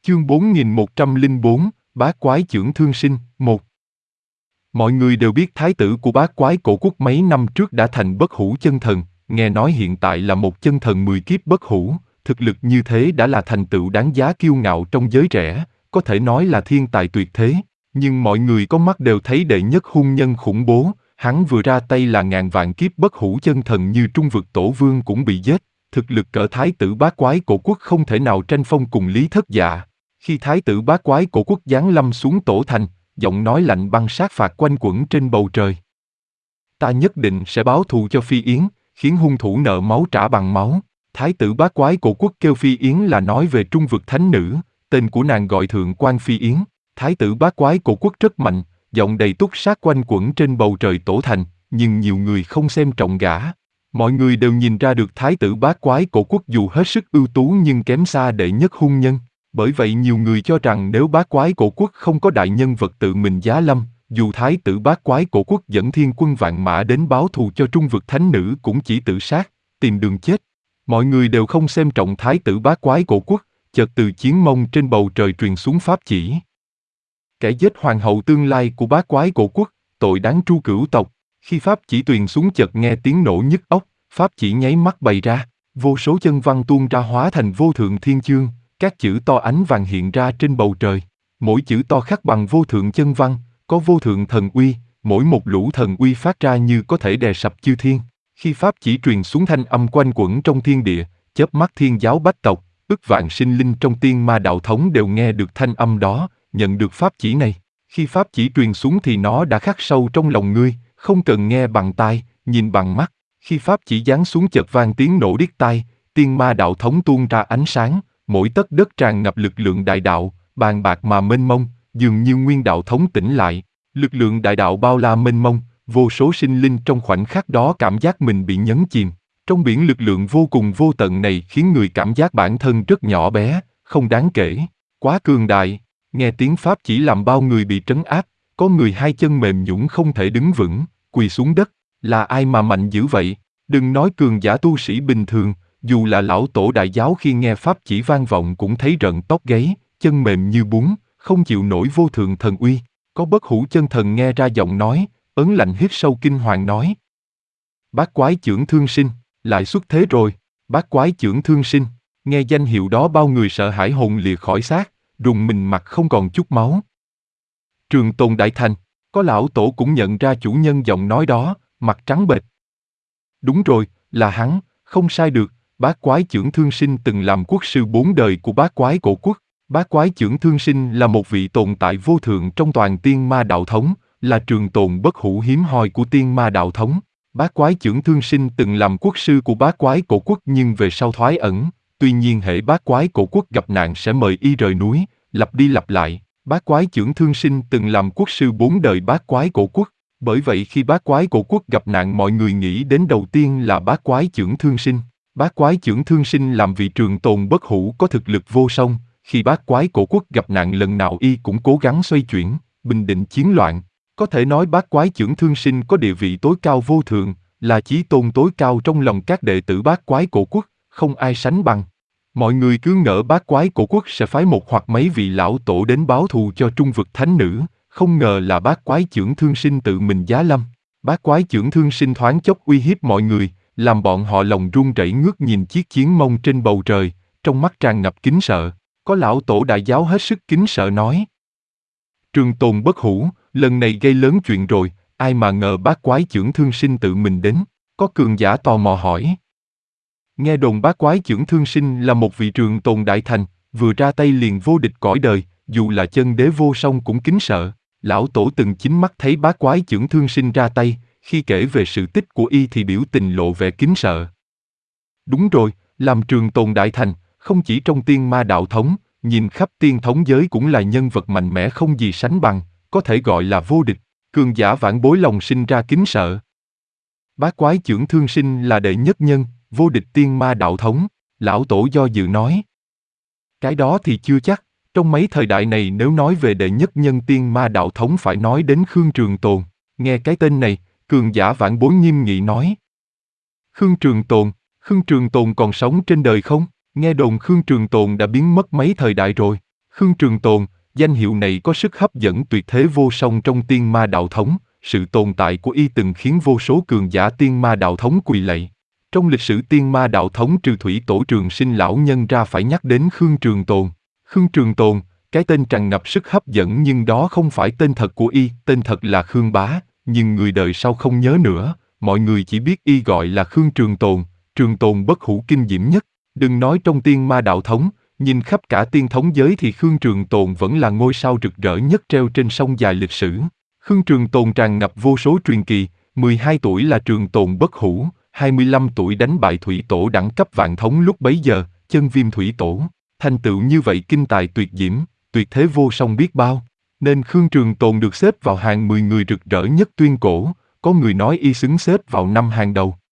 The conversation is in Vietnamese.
Chương 4104, Bát Quái Chưởng Thương Sinh, 1. Mọi người đều biết thái tử của Bát Quái Cổ Quốc mấy năm trước đã thành bất hủ chân thần, nghe nói hiện tại là một chân thần 10 kiếp bất hủ, thực lực như thế đã là thành tựu đáng giá kiêu ngạo trong giới trẻ, có thể nói là thiên tài tuyệt thế. Nhưng mọi người có mắt đều thấy đệ nhất hung nhân khủng bố, hắn vừa ra tay là ngàn vạn kiếp bất hủ chân thần như Trung Vực Tổ Vương cũng bị giết, thực lực cỡ thái tử Bát Quái Cổ Quốc không thể nào tranh phong cùng Lý Thất Dạ. Khi thái tử Bát Quái Cổ Quốc giáng lâm xuống tổ thành, giọng nói lạnh băng sát phạt quanh quẩn trên bầu trời. Ta nhất định sẽ báo thù cho Phi Yến, khiến hung thủ nợ máu trả bằng máu. Thái tử Bát Quái Cổ Quốc kêu Phi Yến là nói về Trung Vực thánh nữ, tên của nàng gọi Thượng quan Phi Yến. Thái tử Bát Quái Cổ Quốc rất mạnh, giọng đầy túc sát quanh quẩn trên bầu trời tổ thành, nhưng nhiều người không xem trọng gã. Mọi người đều nhìn ra được thái tử Bát Quái Cổ Quốc dù hết sức ưu tú nhưng kém xa đệ nhất hung nhân. Bởi vậy nhiều người cho rằng nếu Bát Quái Cổ Quốc không có đại nhân vật tự mình giá lâm, dù thái tử Bát Quái Cổ Quốc dẫn thiên quân vạn mã đến báo thù cho Trung Vực thánh nữ cũng chỉ tự sát, tìm đường chết. Mọi người đều không xem trọng thái tử Bát Quái Cổ Quốc, chợt từ chiến mông trên bầu trời truyền xuống pháp chỉ. Kẻ giết hoàng hậu tương lai của Bát Quái Cổ Quốc, tội đáng tru cửu tộc. Khi pháp chỉ truyền xuống chợt nghe tiếng nổ nhức óc, pháp chỉ nháy mắt bày ra, vô số chân văn tuôn ra hóa thành vô thượng thiên chương, các chữ to ánh vàng hiện ra trên bầu trời. Mỗi chữ to khắc bằng vô thượng chân văn, có vô thượng thần uy, mỗi một lũ thần uy phát ra như có thể đè sập chư thiên. Khi pháp chỉ truyền xuống thanh âm quanh quẩn trong thiên địa, chớp mắt thiên giáo bách tộc, ức vạn sinh linh trong tiên ma đạo thống đều nghe được thanh âm đó, nhận được pháp chỉ này. Khi pháp chỉ truyền xuống thì nó đã khắc sâu trong lòng ngươi, không cần nghe bằng tai, nhìn bằng mắt. Khi pháp chỉ giáng xuống chợt vang tiếng nổ điếc tai, tiên ma đạo thống tuôn ra ánh sáng, mỗi tấc đất tràn ngập lực lượng đại đạo, bàn bạc mà mênh mông, dường như nguyên đạo thống tỉnh lại. Lực lượng đại đạo bao la mênh mông, vô số sinh linh trong khoảnh khắc đó cảm giác mình bị nhấn chìm. Trong biển lực lượng vô cùng vô tận này khiến người cảm giác bản thân rất nhỏ bé, không đáng kể, quá cường đại. Nghe tiếng pháp chỉ làm bao người bị trấn áp, có người hai chân mềm nhũn không thể đứng vững, quỳ xuống đất. Là ai mà mạnh dữ vậy? Đừng nói cường giả tu sĩ bình thường, dù là lão tổ đại giáo khi nghe pháp chỉ vang vọng cũng thấy rợn tóc gáy, chân mềm như bún, không chịu nổi vô thượng thần uy. Có bất hủ chân thần nghe ra giọng nói, ớn lạnh hít sâu kinh hoàng nói: Bát Quái Chưởng Thương Sinh, lại xuất thế rồi. Bát Quái Chưởng Thương Sinh. Nghe danh hiệu đó bao người sợ hãi hồn lìa khỏi xác, rùng mình mặt không còn chút máu. Trường Tồn Đại Thành, có lão tổ cũng nhận ra chủ nhân giọng nói đó, mặt trắng bệch. Đúng rồi, là hắn, không sai được. Bát Quái Chưởng Thương Sinh từng làm quốc sư 4 đời của Bát Quái Cổ Quốc. Bát Quái Chưởng Thương Sinh là một vị tồn tại vô thượng trong toàn tiên ma đạo thống, là trường tồn bất hủ hiếm hoi của tiên ma đạo thống. Bát Quái Chưởng Thương Sinh từng làm quốc sư của Bát Quái Cổ Quốc nhưng về sau thoái ẩn. Tuy nhiên hễ Bát Quái Cổ Quốc gặp nạn sẽ mời y rời núi, lặp đi lặp lại. Bát Quái Chưởng Thương Sinh từng làm quốc sư 4 đời Bát Quái Cổ Quốc. Bởi vậy khi Bát Quái Cổ Quốc gặp nạn mọi người nghĩ đến đầu tiên là Bát Quái Chưởng Thương Sinh. Bát Quái Chưởng Thương Sinh làm vị trường tồn bất hủ có thực lực vô song. Khi Bát Quái Cổ Quốc gặp nạn lần nào y cũng cố gắng xoay chuyển, bình định chiến loạn. Có thể nói Bát Quái Chưởng Thương Sinh có địa vị tối cao vô thượng, là chí tôn tối cao trong lòng các đệ tử Bát Quái Cổ Quốc, không ai sánh bằng. Mọi người cứ ngỡ Bát Quái Cổ Quốc sẽ phái một hoặc mấy vị lão tổ đến báo thù cho Trung Vực thánh nữ, không ngờ là Bát Quái Chưởng Thương Sinh tự mình giá lâm. Bát Quái Chưởng Thương Sinh thoáng chốc uy hiếp mọi người, làm bọn họ lòng run rẩy ngước nhìn chiếc chiến mông trên bầu trời, trong mắt tràn ngập kính sợ. Có lão tổ đại giáo hết sức kính sợ nói: Trường Tồn bất hủ, lần này gây lớn chuyện rồi, ai mà ngờ Bát Quái Chưởng Thương Sinh tự mình đến. Có cường giả tò mò hỏi. Nghe đồn Bát Quái Chưởng Thương Sinh là một vị trường tồn đại thành, vừa ra tay liền vô địch cõi đời, dù là chân đế vô song cũng kính sợ. Lão tổ từng chính mắt thấy Bát Quái Chưởng Thương Sinh ra tay, khi kể về sự tích của y thì biểu tình lộ vẻ kính sợ. Đúng rồi, làm trường tồn đại thành, không chỉ trong tiên ma đạo thống, nhìn khắp tiên thống giới cũng là nhân vật mạnh mẽ không gì sánh bằng, có thể gọi là vô địch, cường giả vãn bối lòng sinh ra kính sợ. Bát Quái Chưởng Thương Sinh là đệ nhất nhân, vô địch tiên ma đạo thống, lão tổ do dự nói. Cái đó thì chưa chắc, trong mấy thời đại này nếu nói về đệ nhất nhân tiên ma đạo thống phải nói đến Khương Trường Tồn. Nghe cái tên này, cường giả vãn bối nghiêm nghị nói. Khương Trường Tồn còn sống trên đời không? Nghe đồn Khương Trường Tồn đã biến mất mấy thời đại rồi. Khương Trường Tồn, danh hiệu này có sức hấp dẫn tuyệt thế vô song trong tiên ma đạo thống, sự tồn tại của y từng khiến vô số cường giả tiên ma đạo thống quỳ lạy. Trong lịch sử tiên ma đạo thống trừ thủy tổ Trường Sinh lão nhân ra phải nhắc đến Khương Trường Tồn. Khương Trường Tồn, cái tên tràn ngập sức hấp dẫn nhưng đó không phải tên thật của y, tên thật là Khương Bá, nhưng người đời sau không nhớ nữa, mọi người chỉ biết y gọi là Khương Trường Tồn bất hủ kinh diễm nhất. Đừng nói trong tiên ma đạo thống, nhìn khắp cả tiên thống giới thì Khương Trường Tồn vẫn là ngôi sao rực rỡ nhất treo trên sông dài lịch sử. Khương Trường Tồn tràn ngập vô số truyền kỳ, 12 tuổi là Trường Tồn bất hủ, 25 tuổi đánh bại thủy tổ đẳng cấp vạn thống lúc bấy giờ, chân viêm thủy tổ. Thành tựu như vậy kinh tài tuyệt diễm, tuyệt thế vô song biết bao. Nên Khương Trường Tồn được xếp vào hàng 10 người rực rỡ nhất tuyên cổ, có người nói y xứng xếp vào 5 hàng đầu.